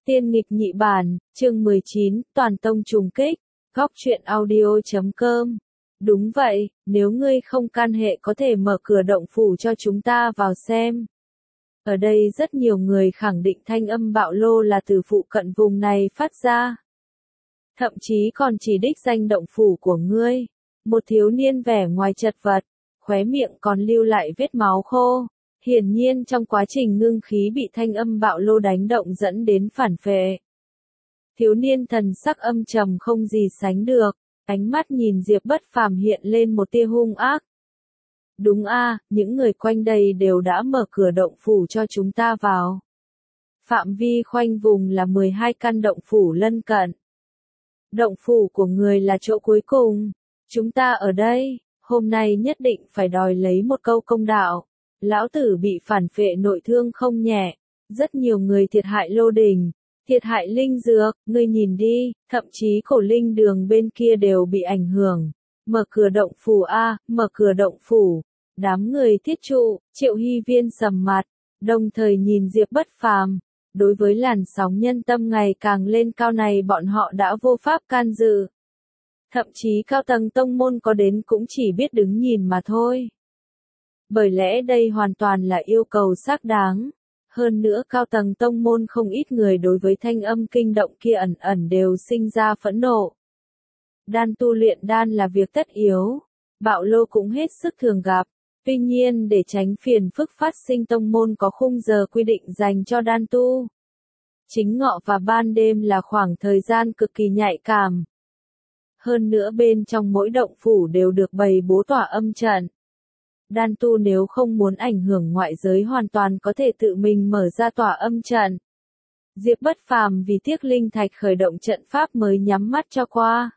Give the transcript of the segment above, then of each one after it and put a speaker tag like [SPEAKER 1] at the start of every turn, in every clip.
[SPEAKER 1] Tiên nghịch nhị bản, chương 19, toàn tông trùng kích, góc truyện audio.com. Đúng vậy, nếu ngươi không can hệ có thể mở cửa động phủ cho chúng ta vào xem. Ở đây rất nhiều người khẳng định thanh âm bạo lô là từ phụ cận vùng này phát ra. Thậm chí còn chỉ đích danh động phủ của ngươi. Một thiếu niên vẻ ngoài chật vật, khóe miệng còn lưu lại vết máu khô. Hiển nhiên trong quá trình ngưng khí bị thanh âm bạo lô đánh động dẫn đến phản phệ. Thiếu niên thần sắc âm trầm không gì sánh được, ánh mắt nhìn Diệp Bất Phàm hiện lên một tia hung ác. Đúng a, những người quanh đây đều đã mở cửa động phủ cho chúng ta vào. Phạm vi khoanh vùng là 12 căn động phủ lân cận. Động phủ của người là chỗ cuối cùng. Chúng ta ở đây, hôm nay nhất định phải đòi lấy một câu công đạo. Lão tử bị phản phệ nội thương không nhẹ, rất nhiều người thiệt hại lô đình, thiệt hại linh dược, ngươi nhìn đi, thậm chí cổ linh đường bên kia đều bị ảnh hưởng. Mở cửa động phủ a, mở cửa động phủ. Đám người thiết trụ, Triệu Hy Viên sầm mặt, đồng thời nhìn Diệp Bất Phàm. Đối với làn sóng nhân tâm ngày càng lên cao này bọn họ đã vô pháp can dự. Thậm chí cao tầng tông môn có đến cũng chỉ biết đứng nhìn mà thôi. Bởi lẽ đây hoàn toàn là yêu cầu xác đáng. Hơn nữa cao tầng tông môn không ít người đối với thanh âm kinh động kia ẩn ẩn đều sinh ra phẫn nộ. Đan tu luyện đan là việc tất yếu. Bạo lô cũng hết sức thường gặp. Tuy nhiên để tránh phiền phức phát sinh tông môn có khung giờ quy định dành cho đan tu. Chính ngọ và ban đêm là khoảng thời gian cực kỳ nhạy cảm. Hơn nữa bên trong mỗi động phủ đều được bày bố tỏa âm trận. Đan tu nếu không muốn ảnh hưởng ngoại giới hoàn toàn có thể tự mình mở ra tỏa âm trận. Diệp Bất Phàm vì tiếc linh thạch khởi động trận pháp mới nhắm mắt cho qua.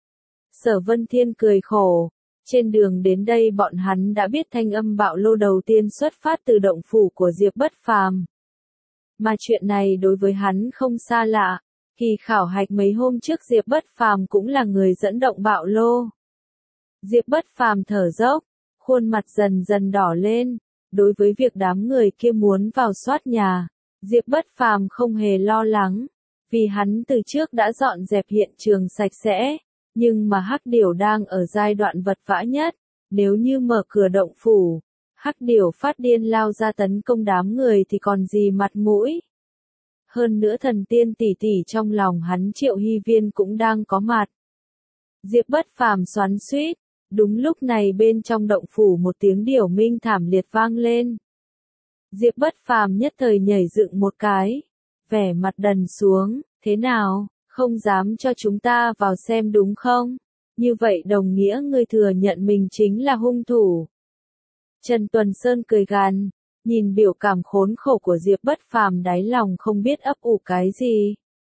[SPEAKER 1] Sở Vân Thiên cười khổ. Trên đường đến đây bọn hắn đã biết thanh âm bạo lô đầu tiên xuất phát từ động phủ của Diệp Bất Phàm. Mà chuyện này đối với hắn không xa lạ. Kỳ khảo hạch mấy hôm trước Diệp Bất Phàm cũng là người dẫn động bạo lô. Diệp Bất Phàm thở dốc, khuôn mặt dần dần đỏ lên. Đối với việc đám người kia muốn vào soát nhà, Diệp Bất Phàm không hề lo lắng, vì hắn từ trước đã dọn dẹp hiện trường sạch sẽ. Nhưng mà Hắc Điểu đang ở giai đoạn vật vã nhất, nếu như mở cửa động phủ, Hắc Điểu phát điên lao ra tấn công đám người thì còn gì mặt mũi. Hơn nữa thần tiên tỷ tỷ trong lòng hắn Triệu Hy Viên cũng đang có mặt. Diệp Bất Phàm xoắn xuýt, đúng lúc này bên trong động phủ một tiếng điểu minh thảm liệt vang lên. Diệp Bất Phàm nhất thời nhảy dựng một cái, vẻ mặt đần xuống, thế nào? Không dám cho chúng ta vào xem đúng không? Như vậy đồng nghĩa ngươi thừa nhận mình chính là hung thủ. Trần Tuần Sơn cười gằn, nhìn biểu cảm khốn khổ của Diệp Bất Phàm đáy lòng không biết ấp ủ cái gì.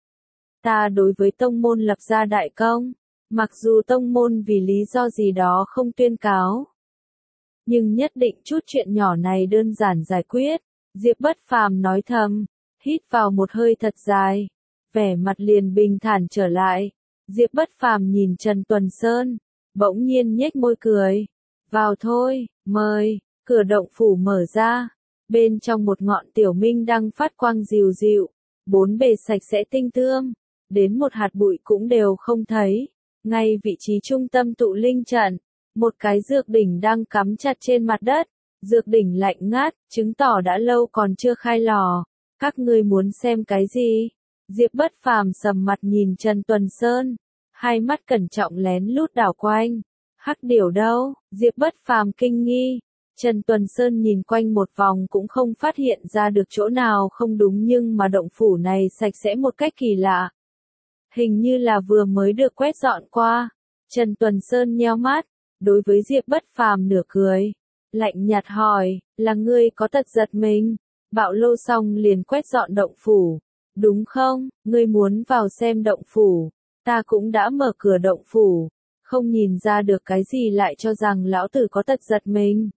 [SPEAKER 1] Ta đối với tông môn lập ra đại công, mặc dù tông môn vì lý do gì đó không tuyên cáo. Nhưng nhất định chút chuyện nhỏ này đơn giản giải quyết. Diệp Bất Phàm nói thầm, hít vào một hơi thật dài. Vẻ mặt liền bình thản trở lại. Diệp Bất Phàm nhìn Trần Tuần Sơn, bỗng nhiên nhếch môi cười. Vào thôi, mời, cửa động phủ mở ra. Bên trong một ngọn tiểu minh đăng phát quang dịu dịu, bốn bề sạch sẽ tinh tươm, đến một hạt bụi cũng đều không thấy. Ngay vị trí trung tâm tụ linh trận, một cái dược đỉnh đang cắm chặt trên mặt đất. Dược đỉnh lạnh ngắt, chứng tỏ đã lâu còn chưa khai lò. Các ngươi muốn xem cái gì? Diệp Bất Phàm sầm mặt nhìn Trần Tuần Sơn, hai mắt cẩn trọng lén lút đảo quanh. Hắc Điểu đâu? Diệp Bất Phàm kinh nghi. Trần Tuần Sơn nhìn quanh một vòng cũng không phát hiện ra được chỗ nào không đúng, nhưng mà động phủ này sạch sẽ một cách kỳ lạ. Hình như là vừa mới được quét dọn qua. Trần Tuần Sơn nheo mắt, đối với Diệp Bất Phàm nửa cười, lạnh nhạt hỏi, là ngươi có tật giật mình? Bạo lô xong liền quét dọn động phủ. Đúng không, ngươi muốn vào xem động phủ, ta cũng đã mở cửa động phủ, không nhìn ra được cái gì lại cho rằng lão tử có tật giật mình.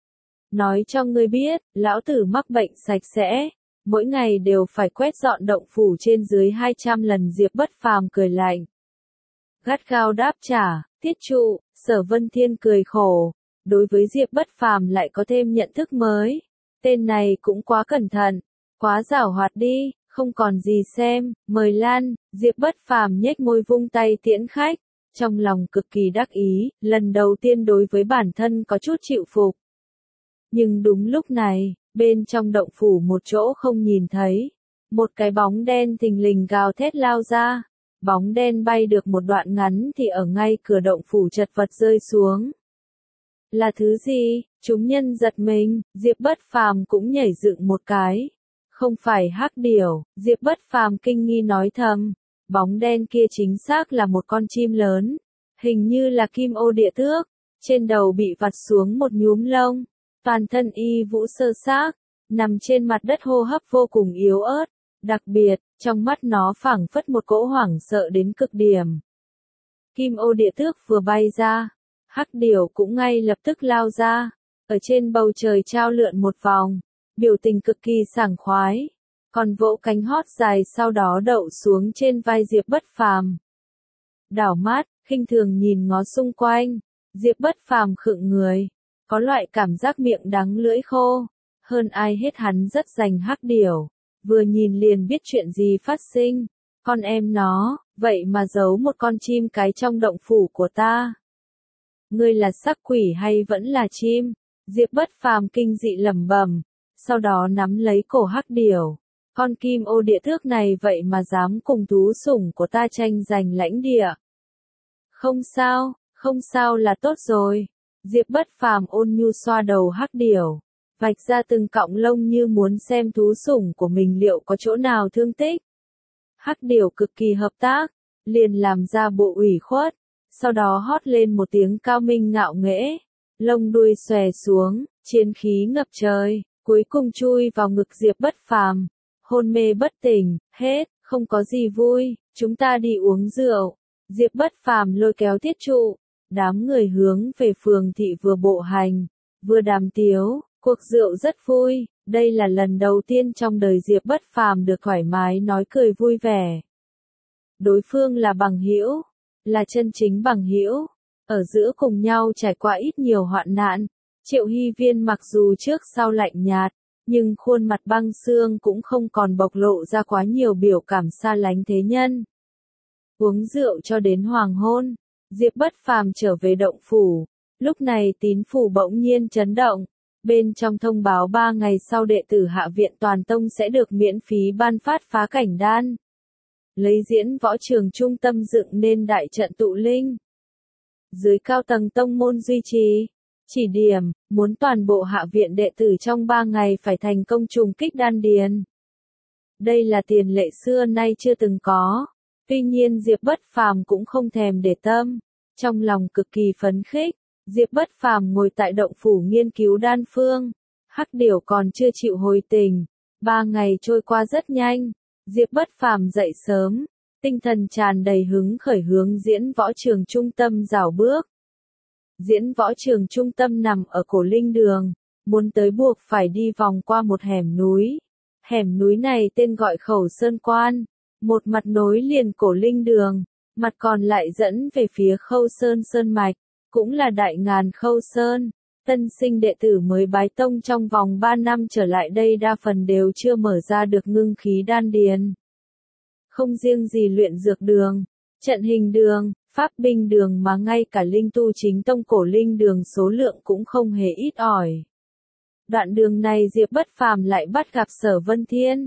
[SPEAKER 1] Nói cho ngươi biết, lão tử mắc bệnh sạch sẽ, mỗi ngày đều phải quét dọn động phủ trên dưới 200 lần. Diệp Bất Phàm cười lạnh. Gắt gao đáp trả, Tiết Trụ, Sở Vân Thiên cười khổ, đối với Diệp Bất Phàm lại có thêm nhận thức mới, tên này cũng quá cẩn thận, quá giảo hoạt đi. Không còn gì xem, mời Lan, Diệp Bất Phàm nhếch môi vung tay tiễn khách, trong lòng cực kỳ đắc ý, lần đầu tiên đối với bản thân có chút chịu phục. Nhưng đúng lúc này, bên trong động phủ một chỗ không nhìn thấy, một cái bóng đen thình lình gào thét lao ra, bóng đen bay được một đoạn ngắn thì ở ngay cửa động phủ chật vật rơi xuống. Là thứ gì? Chúng nhân giật mình, Diệp Bất Phàm cũng nhảy dựng một cái. Không phải hắc điểu, Diệp Bất Phàm kinh nghi nói thầm, bóng đen kia chính xác là một con chim lớn, hình như là kim ô địa tước, trên đầu bị vặt xuống một nhúm lông, toàn thân y vũ sơ xác, nằm trên mặt đất hô hấp vô cùng yếu ớt, đặc biệt, trong mắt nó phảng phất một cỗ hoảng sợ đến cực điểm. Kim ô địa tước vừa bay ra, hắc điểu cũng ngay lập tức lao ra, ở trên bầu trời trao lượn một vòng, biểu tình cực kỳ sảng khoái, còn vỗ cánh hót dài sau đó đậu xuống trên vai Diệp Bất Phàm. Đảo mắt, khinh thường nhìn ngó xung quanh, Diệp Bất Phàm khựng người, có loại cảm giác miệng đắng lưỡi khô, hơn ai hết hắn rất dành hắc điểu, vừa nhìn liền biết chuyện gì phát sinh, con em nó, vậy mà giấu một con chim cái trong động phủ của ta. Ngươi là sắc quỷ hay vẫn là chim? Diệp Bất Phàm kinh dị lẩm bẩm, sau đó nắm lấy cổ hắc điểu. Con kim ô địa tước này vậy mà dám cùng thú sủng của ta tranh giành lãnh địa. Không sao là tốt rồi. Diệp Bất Phàm ôn nhu xoa đầu hắc điểu, vạch ra từng cọng lông như muốn xem thú sủng của mình liệu có chỗ nào thương tích. Hắc điểu cực kỳ hợp tác, liền làm ra bộ ủy khuất, sau đó hót lên một tiếng cao minh ngạo nghễ, lông đuôi xòe xuống, chiến khí ngập trời, cuối cùng chui vào ngực Diệp Bất Phàm, hôn mê bất tỉnh, hết, không có gì vui, chúng ta đi uống rượu. Diệp Bất Phàm lôi kéo Thiết Trụ, đám người hướng về phường thị vừa bộ hành, vừa đàm tiếu, cuộc rượu rất vui, đây là lần đầu tiên trong đời Diệp Bất Phàm được thoải mái nói cười vui vẻ. Đối phương là bằng hữu, là chân chính bằng hữu, ở giữa cùng nhau trải qua ít nhiều hoạn nạn. Triệu Hy Viên mặc dù trước sau lạnh nhạt, nhưng khuôn mặt băng xương cũng không còn bộc lộ ra quá nhiều biểu cảm xa lánh thế nhân. Uống rượu cho đến hoàng hôn, Diệp Bất Phàm trở về động phủ, lúc này tín phủ bỗng nhiên chấn động, bên trong thông báo 3 ngày sau đệ tử Hạ viện toàn tông sẽ được miễn phí ban phát phá cảnh đan. Lấy diễn võ trường trung tâm dựng nên đại trận tụ linh. Dưới cao tầng tông môn duy trì, chỉ điểm, muốn toàn bộ Hạ viện đệ tử trong 3 ngày phải thành công trùng kích đan điền. Đây là tiền lệ xưa nay chưa từng có. Tuy nhiên Diệp Bất Phàm cũng không thèm để tâm, trong lòng cực kỳ phấn khích, Diệp Bất Phàm ngồi tại động phủ nghiên cứu đan phương, hắc điểu còn chưa chịu hồi tình, 3 ngày trôi qua rất nhanh, Diệp Bất Phàm dậy sớm, tinh thần tràn đầy hứng khởi hướng diễn võ trường trung tâm rảo bước. Diễn võ trường trung tâm nằm ở cổ linh đường, muốn tới buộc phải đi vòng qua một hẻm núi này tên gọi Khẩu Sơn Quan. Một mặt nối liền cổ linh đường, mặt còn lại dẫn về phía Khâu Sơn Sơn Mạch, cũng là Đại Ngàn Khâu Sơn. Tân sinh đệ tử mới bái tông trong vòng 3 năm trở lại đây đa phần đều chưa mở ra được ngưng khí đan điền. Không riêng gì luyện dược đường, trận hình đường, pháp binh đường mà ngay cả linh tu chính tông cổ linh đường số lượng cũng không hề ít ỏi. Đoạn đường này Diệp Bất Phàm lại bắt gặp Sở Vân Thiên.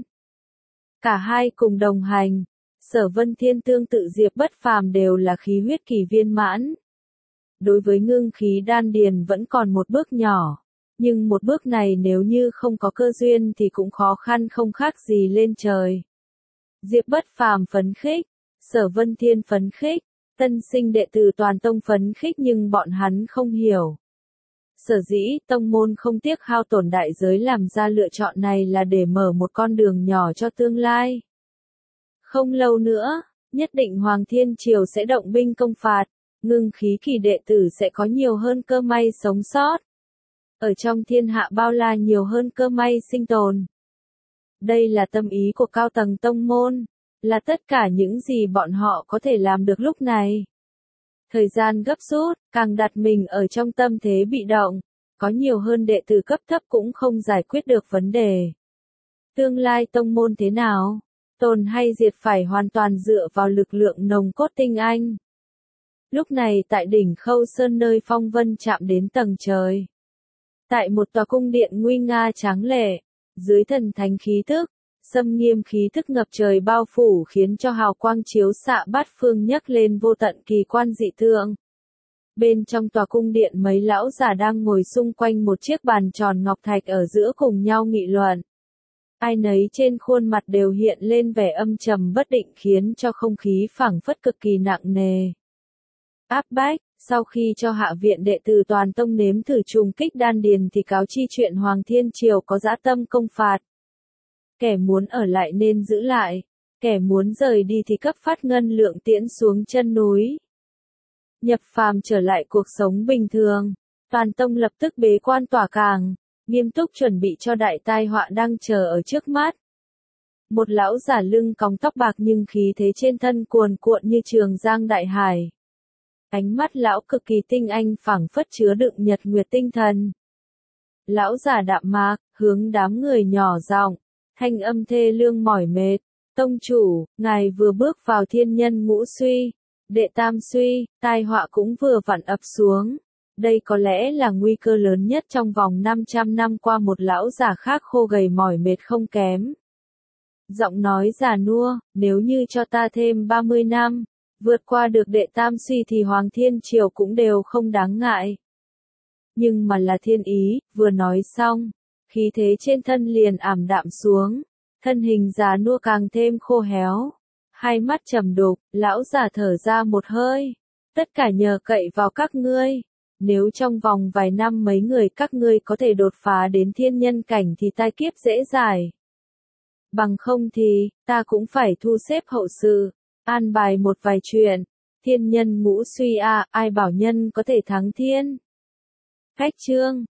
[SPEAKER 1] Cả hai cùng đồng hành, Sở Vân Thiên tương tự Diệp Bất Phàm đều là khí huyết kỳ viên mãn. Đối với ngưng khí đan điền vẫn còn một bước nhỏ, nhưng một bước này nếu như không có cơ duyên thì cũng khó khăn không khác gì lên trời. Diệp Bất Phàm phấn khích, Sở Vân Thiên phấn khích, tân sinh đệ tử toàn tông phấn khích nhưng bọn hắn không hiểu. Sở dĩ tông môn không tiếc hao tổn đại giới làm ra lựa chọn này là để mở một con đường nhỏ cho tương lai. Không lâu nữa, nhất định Hoàng Thiên Triều sẽ động binh công phạt, ngưng khí kỳ đệ tử sẽ có nhiều hơn cơ may sống sót. Ở trong thiên hạ bao la nhiều hơn cơ may sinh tồn. Đây là tâm ý của cao tầng tông môn, là tất cả những gì bọn họ có thể làm được lúc này. Thời gian gấp rút, càng đặt mình ở trong tâm thế bị động, có nhiều hơn đệ tử cấp thấp cũng không giải quyết được vấn đề. Tương lai tông môn thế nào? tồn hay diệt phải hoàn toàn dựa vào lực lượng nòng cốt tinh anh. Lúc này tại đỉnh Khâu Sơn nơi phong vân chạm đến tầng trời. Tại một tòa cung điện nguy nga tráng lệ, dưới thần thánh khí tức, xâm nghiêm khí thức ngập trời bao phủ khiến cho hào quang chiếu xạ bát phương nhấc lên vô tận kỳ quan dị tượng. Bên trong tòa cung điện mấy lão già đang ngồi xung quanh một chiếc bàn tròn ngọc thạch ở giữa cùng nhau nghị luận. Ai nấy trên khuôn mặt đều hiện lên vẻ âm trầm bất định khiến cho không khí phảng phất cực kỳ nặng nề. Áp bách, sau khi cho hạ viện đệ tử toàn tông nếm thử trùng kích đan điền thì cáo chi chuyện Hoàng Thiên Triều có dã tâm công phạt. Kẻ muốn ở lại nên giữ lại, kẻ muốn rời đi thì cấp phát ngân lượng tiễn xuống chân núi. Nhập phàm trở lại cuộc sống bình thường, toàn tông lập tức bế quan tỏa càng, nghiêm túc chuẩn bị cho đại tai họa đang chờ ở trước mắt. Một lão giả lưng còng tóc bạc nhưng khí thế trên thân cuồn cuộn như trường giang đại hải. Ánh mắt lão cực kỳ tinh anh phảng phất chứa đựng nhật nguyệt tinh thần. Lão giả đạm mạc, hướng đám người nhỏ giọng, thanh âm thê lương mỏi mệt. Tông chủ, ngài vừa bước vào thiên nhân ngũ suy, đệ tam suy, tai họa cũng vừa vặn ập xuống. Đây có lẽ là nguy cơ lớn nhất trong vòng 500 năm qua, một lão giả khác khô gầy mỏi mệt không kém. Giọng nói già nua, nếu như cho ta thêm 30 năm, vượt qua được đệ tam suy thì Hoàng Thiên Triều cũng đều không đáng ngại. Nhưng mà là thiên ý, vừa nói xong, khí thế trên thân liền ảm đạm xuống, thân hình già nua càng thêm khô héo. Hai mắt trầm đục, lão già thở ra một hơi. Tất cả nhờ cậy vào các ngươi. Nếu trong vòng vài năm mấy người các ngươi có thể đột phá đến thiên nhân cảnh thì tai kiếp dễ giải. Bằng không thì, ta cũng phải thu xếp hậu sự, an bài một vài chuyện. Thiên nhân ngũ suy ai bảo nhân có thể thắng thiên. Khách chương